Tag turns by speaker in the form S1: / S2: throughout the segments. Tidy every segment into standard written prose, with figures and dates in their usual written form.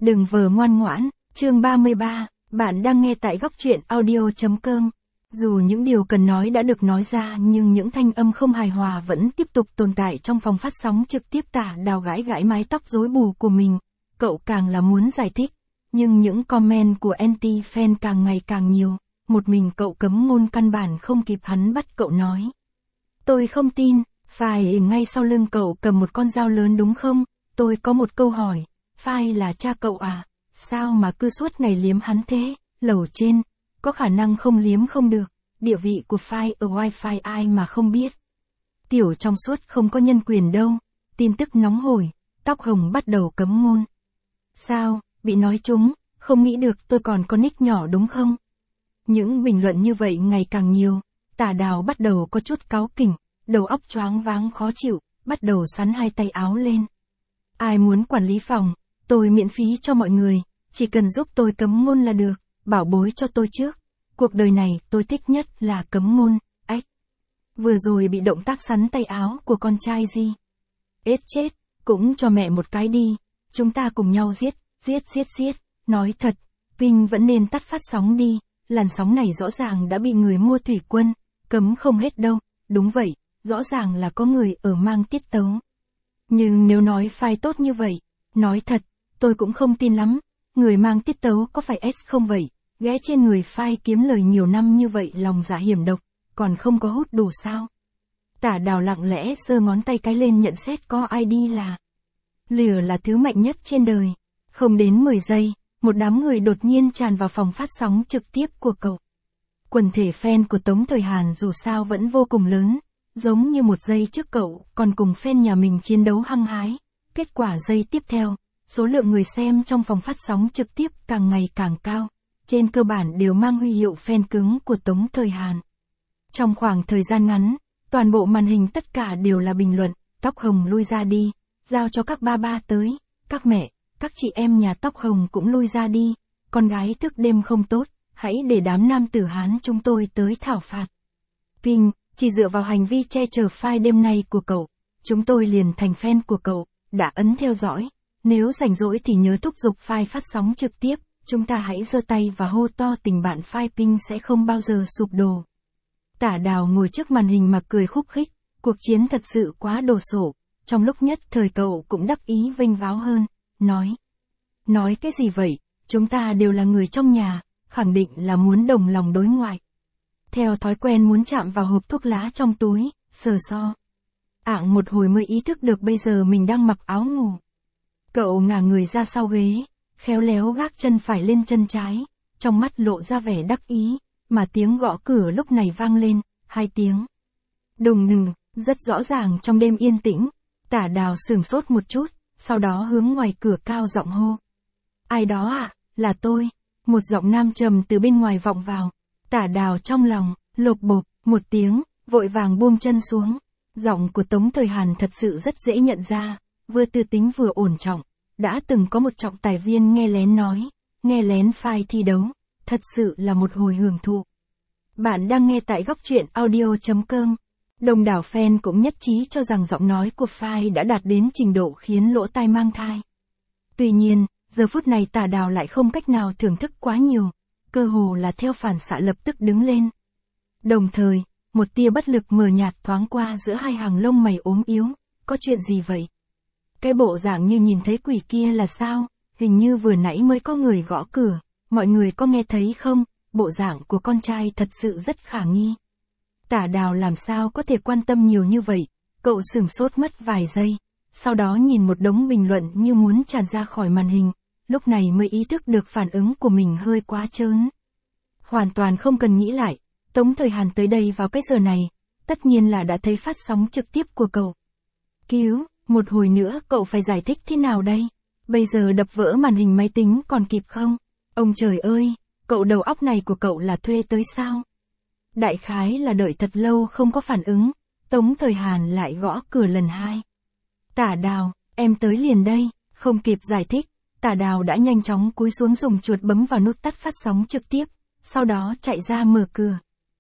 S1: Đừng vờ ngoan ngoãn, chương 33, bạn đang nghe tại góc truyện audio.com. Dù những điều cần nói đã được nói ra nhưng những thanh âm không hài hòa vẫn tiếp tục tồn tại trong phòng phát sóng trực tiếp. Tả Đào gãi gãi mái tóc rối bù của mình, cậu càng là muốn giải thích, nhưng những comment của anti-fan càng ngày càng nhiều, một mình cậu cấm ngôn căn bản không kịp hắn bắt cậu nói. Tôi không tin, phải ngay sau lưng cậu cầm một con dao lớn đúng không? Tôi có một câu hỏi, Phai là cha cậu à? Sao mà cứ suốt ngày liếm hắn thế? Lầu trên, có khả năng không liếm không được, địa vị của Phai ở Wi-Fi ai mà không biết. Tiểu trong suốt không có nhân quyền đâu, tin tức nóng hổi, tóc hồng bắt đầu cấm ngôn. Sao, bị nói trúng, không nghĩ được tôi còn có nick nhỏ đúng không? Những bình luận như vậy ngày càng nhiều, Tả Đào bắt đầu có chút cáu kỉnh, đầu óc choáng váng khó chịu, bắt đầu sắn hai tay áo lên. Ai muốn quản lý phòng, tôi miễn phí cho mọi người, chỉ cần giúp tôi cấm ngôn là được, bảo bối cho tôi trước. Cuộc đời này tôi thích nhất là cấm ngôn, ách. Vừa rồi bị động tác sắn tay áo của con trai gì? Ết chết, cũng cho mẹ một cái đi, chúng ta cùng nhau giết. Nói thật, Vinh vẫn nên tắt phát sóng đi, làn sóng này rõ ràng đã bị người mua thủy quân, cấm không hết đâu, đúng vậy, rõ ràng là có người ở mang tiết tấu. Nhưng nếu nói Phai tốt như vậy, nói thật, tôi cũng không tin lắm, người mang tiết tấu có phải S không vậy, ghé trên người Phai kiếm lời nhiều năm như vậy lòng dạ hiểm độc, còn không có hút đủ sao. Tả Đào lặng lẽ giơ ngón tay cái lên nhận xét có ID là. Lửa là thứ mạnh nhất trên đời, không đến 10 giây, một đám người đột nhiên tràn vào phòng phát sóng trực tiếp của cậu. Quần thể fan của Tống Thời Hàn dù sao vẫn vô cùng lớn, giống như một giây trước cậu còn cùng fan nhà mình chiến đấu hăng hái. Kết quả giây tiếp theo, số lượng người xem trong phòng phát sóng trực tiếp càng ngày càng cao, trên cơ bản đều mang huy hiệu fan cứng của Tống Thời Hàn. Trong khoảng thời gian ngắn, toàn bộ màn hình tất cả đều là bình luận, tóc hồng lui ra đi, giao cho các ba ba tới, các mẹ, các chị em nhà tóc hồng cũng lui ra đi, con gái thức đêm không tốt, hãy để đám nam tử Hán chúng tôi tới thảo phạt. Kinh, chỉ dựa vào hành vi che chở Phai đêm nay của cậu, chúng tôi liền thành fan của cậu, đã ấn theo dõi, nếu rảnh rỗi thì nhớ thúc giục Phai phát sóng trực tiếp, chúng ta hãy giơ tay và hô to tình bạn Phai Ping sẽ không bao giờ sụp đổ. Tả Đào ngồi trước màn hình mà cười khúc khích, cuộc chiến thật sự quá đồ sộ, trong lúc nhất thời cậu cũng đắc ý vênh váo hơn, nói cái gì vậy, chúng ta đều là người trong nhà, khẳng định là muốn đồng lòng đối ngoại. Theo thói quen muốn chạm vào hộp thuốc lá trong túi, sờ so. Ạng một hồi mới ý thức được bây giờ mình đang mặc áo ngủ. Cậu ngả người ra sau ghế, khéo léo gác chân phải lên chân trái, trong mắt lộ ra vẻ đắc ý, mà tiếng gõ cửa lúc này vang lên, 2 tiếng. Đùng đùng, rất rõ ràng trong đêm yên tĩnh, Tả Đào sửng sốt một chút, sau đó hướng ngoài cửa cao giọng hô. Ai đó ạ, là tôi, một giọng nam trầm từ bên ngoài vọng vào. Tả Đào trong lòng, lộp bộp, một tiếng, vội vàng buông chân xuống. Giọng của Tống Thời Hàn thật sự rất dễ nhận ra, vừa tư tính vừa ổn trọng, đã từng có một trọng tài viên nghe lén nói, nghe lén Phai thi đấu, thật sự là một hồi hưởng thụ. Bạn đang nghe tại góc truyện audio.com. Đông đảo fan cũng nhất trí cho rằng giọng nói của Phai đã đạt đến trình độ khiến lỗ tai mang thai. Tuy nhiên, giờ phút này Tả Đào lại không cách nào thưởng thức quá nhiều, cơ hồ là theo phản xạ lập tức đứng lên. Đồng thời, một tia bất lực mờ nhạt thoáng qua giữa hai hàng lông mày ốm yếu, có chuyện gì vậy? Cái bộ dạng như nhìn thấy quỷ kia là sao? Hình như vừa nãy mới có người gõ cửa, mọi người có nghe thấy không? Bộ dạng của con trai thật sự rất khả nghi. Tả Đào làm sao có thể quan tâm nhiều như vậy, cậu sửng sốt mất vài giây, sau đó nhìn một đống bình luận như muốn tràn ra khỏi màn hình, lúc này mới ý thức được phản ứng của mình hơi quá trớn. Hoàn toàn không cần nghĩ lại, Tống Thời Hàn tới đây vào cái giờ này, tất nhiên là đã thấy phát sóng trực tiếp của cậu. Cứu, một hồi nữa cậu phải giải thích thế nào đây? Bây giờ đập vỡ màn hình máy tính còn kịp không? Ông trời ơi, cậu đầu óc này của cậu là thuê tới sao? Đại khái là đợi thật lâu không có phản ứng, Tống Thời Hàn lại gõ cửa lần 2. Tả Đào, em tới liền đây, không kịp giải thích, Tả Đào đã nhanh chóng cúi xuống dùng chuột bấm vào nút tắt phát sóng trực tiếp, sau đó chạy ra mở cửa.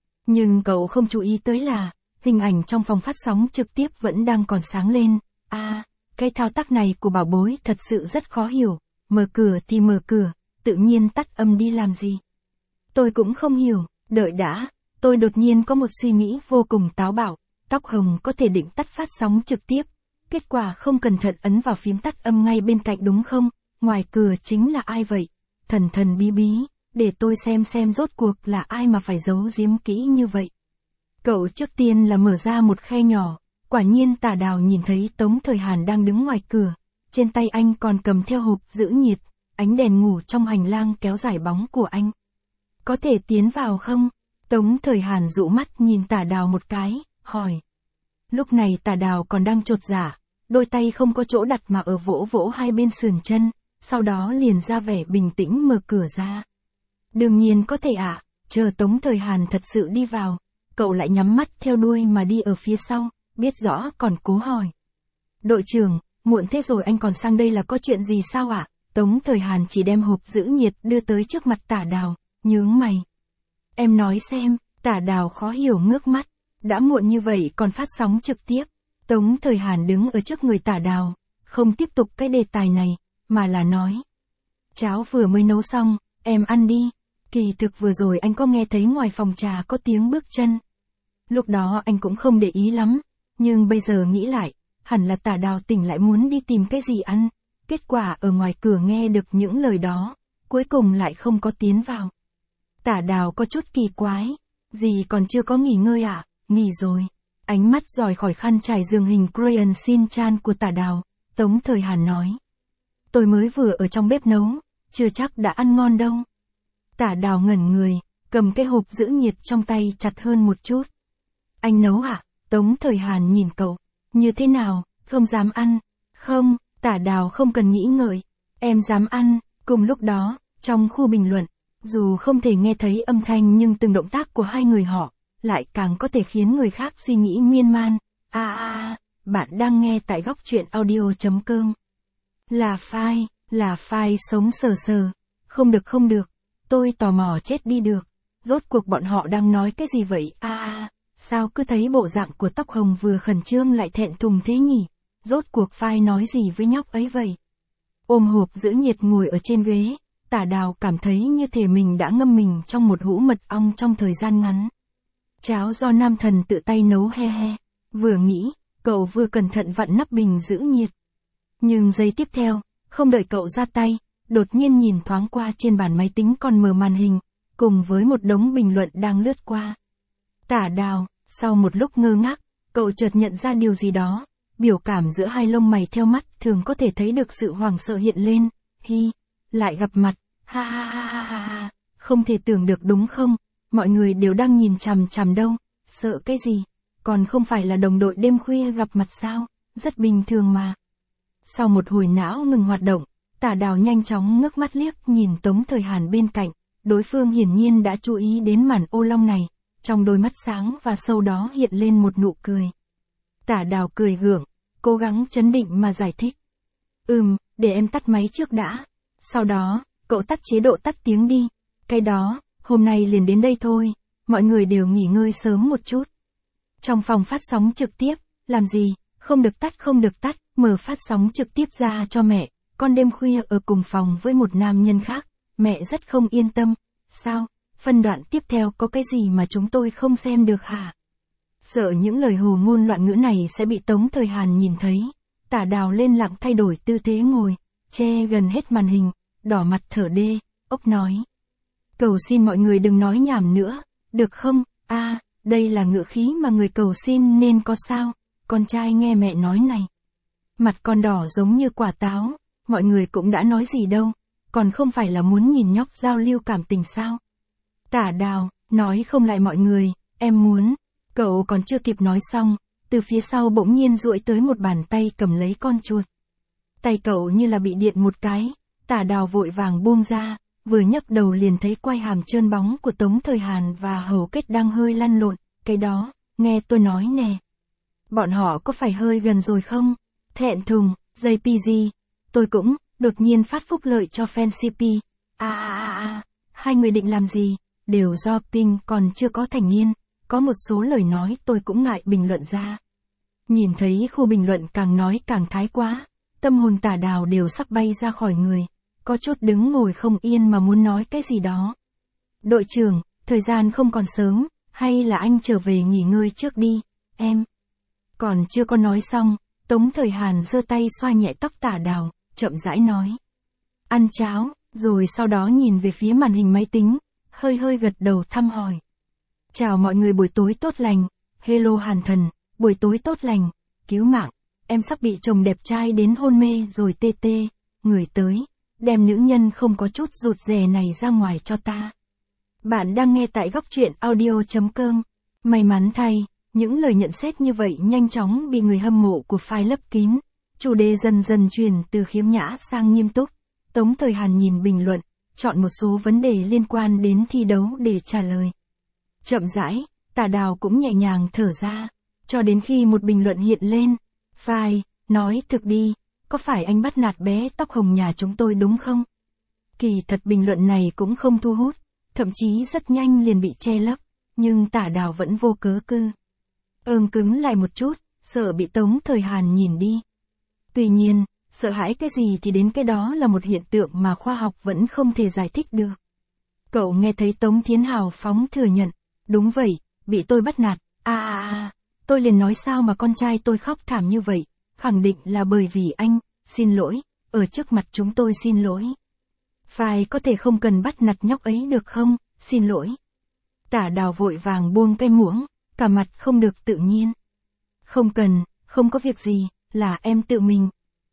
S1: Nhưng cậu không chú ý tới là, hình ảnh trong phòng phát sóng trực tiếp vẫn đang còn sáng lên. Cái thao tác này của bảo bối thật sự rất khó hiểu, mở cửa thì mở cửa, tự nhiên tắt âm đi làm gì? Tôi cũng không hiểu, đợi đã, tôi đột nhiên có một suy nghĩ vô cùng táo bạo, Tóc Hồng có thể định tắt phát sóng trực tiếp, kết quả không cẩn thận ấn vào phím tắt âm ngay bên cạnh đúng không? Ngoài cửa chính là ai vậy? Thần thần bí bí, để tôi xem rốt cuộc là ai mà phải giấu giếm kỹ như vậy. Cậu trước tiên là mở ra một khe nhỏ, quả nhiên Tả Đào nhìn thấy Tống Thời Hàn đang đứng ngoài cửa, trên tay anh còn cầm theo hộp giữ nhiệt, ánh đèn ngủ trong hành lang kéo dài bóng của anh. Có thể tiến vào không? Tống Thời Hàn dụ mắt nhìn Tả Đào một cái, hỏi. Lúc này Tả Đào còn đang chột dạ, đôi tay không có chỗ đặt mà ở vỗ vỗ hai bên sườn chân, sau đó liền ra vẻ bình tĩnh mở cửa ra. Đương nhiên có thể ạ, chờ Tống Thời Hàn thật sự đi vào, cậu lại nhắm mắt theo đuôi mà đi ở phía sau, biết rõ còn cố hỏi. Đội trưởng, muộn thế rồi anh còn sang đây là có chuyện gì sao ạ? Tống Thời Hàn chỉ đem hộp giữ nhiệt đưa tới trước mặt Tả Đào, nhướng mày. Em nói xem, Tả Đào khó hiểu ngước mắt, đã muộn như vậy còn phát sóng trực tiếp. Tống Thời Hàn đứng ở trước người Tả Đào, không tiếp tục cái đề tài này, mà là nói. Cháo vừa mới nấu xong, em ăn đi. Kỳ thực vừa rồi anh có nghe thấy ngoài phòng trà có tiếng bước chân. Lúc đó anh cũng không để ý lắm, nhưng bây giờ nghĩ lại, hẳn là Tả Đào tỉnh lại muốn đi tìm cái gì ăn. Kết quả ở ngoài cửa nghe được những lời đó, cuối cùng lại không có tiến vào. Tả Đào có chút kỳ quái, gì còn chưa có nghỉ ngơi à? Nghỉ rồi. Ánh mắt dòi khỏi khăn trải giường hình Crayon Shin-chan của Tả Đào, Tống Thời Hàn nói. Tôi mới vừa ở trong bếp nấu, chưa chắc đã ăn ngon đâu. Tả Đào ngẩn người, cầm cái hộp giữ nhiệt trong tay chặt hơn một chút. Anh nấu à? Tống Thời Hàn nhìn cậu. Như thế nào, không dám ăn? Không, Tả Đào không cần nghĩ ngợi. Em dám ăn. Cùng lúc đó, trong khu bình luận, dù không thể nghe thấy âm thanh nhưng từng động tác của hai người họ, lại càng có thể khiến người khác suy nghĩ miên man. Bạn đang nghe tại góc truyện audio.com. Là file sống sờ sờ. Không được, tôi tò mò chết đi được. Rốt cuộc bọn họ đang nói cái gì vậy? Sao cứ thấy bộ dạng của Tóc Hồng vừa khẩn trương lại thẹn thùng thế nhỉ? Rốt cuộc file nói gì với nhóc ấy vậy? Ôm hộp giữ nhiệt ngồi ở trên ghế, Tả Đào cảm thấy như thể mình đã ngâm mình trong một hũ mật ong trong thời gian ngắn. Cháo do nam thần tự tay nấu he he. Vừa nghĩ, cậu vừa cẩn thận vặn nắp bình giữ nhiệt. Nhưng giây tiếp theo, không đợi cậu ra tay, đột nhiên nhìn thoáng qua trên bàn máy tính còn mở màn hình, cùng với một đống bình luận đang lướt qua. Tả Đào, sau một lúc ngơ ngác, cậu chợt nhận ra điều gì đó, biểu cảm giữa hai lông mày theo mắt thường có thể thấy được sự hoảng sợ hiện lên. Lại gặp mặt, ha, không thể tưởng được đúng không, mọi người đều đang nhìn chằm chằm đâu, sợ cái gì, còn không phải là đồng đội đêm khuya gặp mặt sao, rất bình thường mà. Sau một hồi não ngừng hoạt động, Tả Đào nhanh chóng ngước mắt liếc nhìn Tống Thời Hàn bên cạnh, đối phương hiển nhiên đã chú ý đến màn ô long này, trong đôi mắt sáng và sâu đó hiện lên một nụ cười. Tả Đào cười gượng, cố gắng trấn định mà giải thích. Để em tắt máy trước đã. Sau đó, cậu tắt chế độ tắt tiếng đi. Cái đó, hôm nay liền đến đây thôi, mọi người đều nghỉ ngơi sớm một chút. Trong phòng phát sóng trực tiếp, làm gì, không được tắt, mở phát sóng trực tiếp ra cho mẹ, con đêm khuya ở cùng phòng với một nam nhân khác, mẹ rất không yên tâm. Sao, phân đoạn tiếp theo có cái gì mà chúng tôi không xem được hả? Sợ những lời hồ ngôn loạn ngữ này sẽ bị Tống Thời Hàn nhìn thấy, Tả Đào lên lặng thay đổi tư thế ngồi, che gần hết màn hình, đỏ mặt thở đê, ốc nói. Cầu xin mọi người đừng nói nhảm nữa, được không? Đây là ngữ khí mà người cầu xin nên có sao? Con trai nghe mẹ nói này. Mặt con đỏ giống như quả táo, mọi người cũng đã nói gì đâu, còn không phải là muốn nhìn nhóc giao lưu cảm tình sao? Tả Đào, nói không lại mọi người, em muốn. Cậu còn chưa kịp nói xong, từ phía sau bỗng nhiên duỗi tới một bàn tay cầm lấy con chuột. Tay cậu như là bị điện một cái, Tả Đào vội vàng buông ra, vừa nhấc đầu liền thấy quai hàm trơn bóng của Tống Thời Hàn và hầu kết đang hơi lăn lộn, cái đó, nghe tôi nói nè. Bọn họ có phải hơi gần rồi không? Thẹn thùng, JPG, tôi cũng, đột nhiên phát phúc lợi cho fan CP. Hai người định làm gì? Đều do Ping còn chưa có thành niên, có một số lời nói tôi cũng ngại bình luận ra. Nhìn thấy khu bình luận càng nói càng thái quá, tâm hồn Tả Đào đều sắp bay ra khỏi người, có chút đứng ngồi không yên mà muốn nói cái gì đó. Đội trưởng, thời gian không còn sớm, hay là anh trở về nghỉ ngơi trước đi, em. Còn chưa có nói xong, Tống Thời Hàn giơ tay xoa nhẹ tóc Tả Đào, chậm rãi nói. Ăn cháo, rồi sau đó nhìn về phía màn hình máy tính, hơi hơi gật đầu thăm hỏi. Chào mọi người, buổi tối tốt lành, hello Hàn thần, buổi tối tốt lành, cứu mạng, em sắp bị chồng đẹp trai đến hôn mê rồi tê tê, người tới, đem nữ nhân không có chút rụt rè này ra ngoài cho ta. Bạn đang nghe tại góc truyện audio.com. May mắn thay, những lời nhận xét như vậy nhanh chóng bị người hâm mộ của Phai lấp kín. Chủ đề dần dần chuyển từ khiếm nhã sang nghiêm túc. Tống Thời Hàn nhìn bình luận, chọn một số vấn đề liên quan đến thi đấu để trả lời. Chậm rãi, Tả Đào cũng nhẹ nhàng thở ra, cho đến khi một bình luận hiện lên. Phai, nói thực đi, có phải anh bắt nạt bé tóc hồng nhà chúng tôi đúng không? Kỳ thật bình luận này cũng không thu hút, thậm chí rất nhanh liền bị che lấp, nhưng Tả Đào vẫn vô cớ cứng lại một chút, sợ bị Tống Thời Hàn nhìn đi. Tuy nhiên, sợ hãi cái gì thì đến cái đó là một hiện tượng mà khoa học vẫn không thể giải thích được. Cậu nghe thấy Tống Thiến hào phóng thừa nhận, đúng vậy, bị tôi bắt nạt, tôi liền nói sao mà con trai tôi khóc thảm như vậy, khẳng định là bởi vì anh, xin lỗi, ở trước mặt chúng tôi xin lỗi. Phai có thể không cần bắt nạt nhóc ấy được không, xin lỗi. Tả Đào vội vàng buông cái muỗng, cả mặt không được tự nhiên. Không cần, không có việc gì, là em tự mình.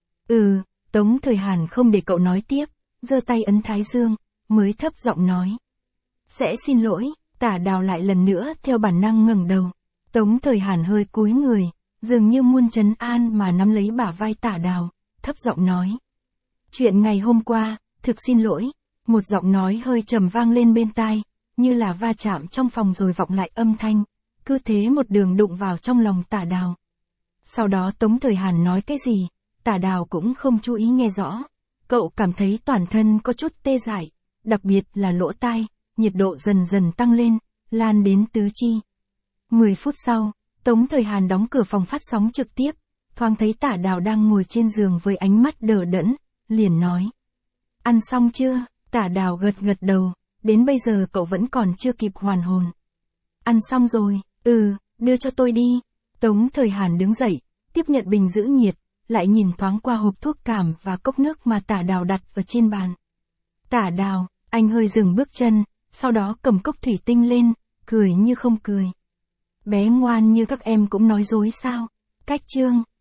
S1: Tống Thời Hàn không để cậu nói tiếp, giơ tay ấn thái dương, mới thấp giọng nói. Sẽ xin lỗi, Tả Đào lại lần nữa theo bản năng ngẩng đầu. Tống Thời Hàn hơi cúi người, dường như muôn trấn an mà nắm lấy bả vai Tả Đào, thấp giọng nói. Chuyện ngày hôm qua, thực xin lỗi, một giọng nói hơi trầm vang lên bên tai, như là va chạm trong phòng rồi vọng lại âm thanh, cứ thế một đường đụng vào trong lòng Tả Đào. Sau đó Tống Thời Hàn nói cái gì, Tả Đào cũng không chú ý nghe rõ. Cậu cảm thấy toàn thân có chút tê dại, đặc biệt là lỗ tai, nhiệt độ dần dần tăng lên, lan đến tứ chi. 10 phút sau, Tống Thời Hàn đóng cửa phòng phát sóng trực tiếp, thoáng thấy Tả Đào đang ngồi trên giường với ánh mắt đờ đẫn, liền nói. Ăn xong chưa? Tả Đào gật đầu, đến bây giờ cậu vẫn còn chưa kịp hoàn hồn. Ăn xong rồi, đưa cho tôi đi. Tống Thời Hàn đứng dậy, tiếp nhận bình giữ nhiệt, lại nhìn thoáng qua hộp thuốc cảm và cốc nước mà Tả Đào đặt ở trên bàn. Tả Đào, anh hơi dừng bước chân, sau đó cầm cốc thủy tinh lên, cười như không cười. Bé ngoan như các em cũng nói dối sao? Cách chương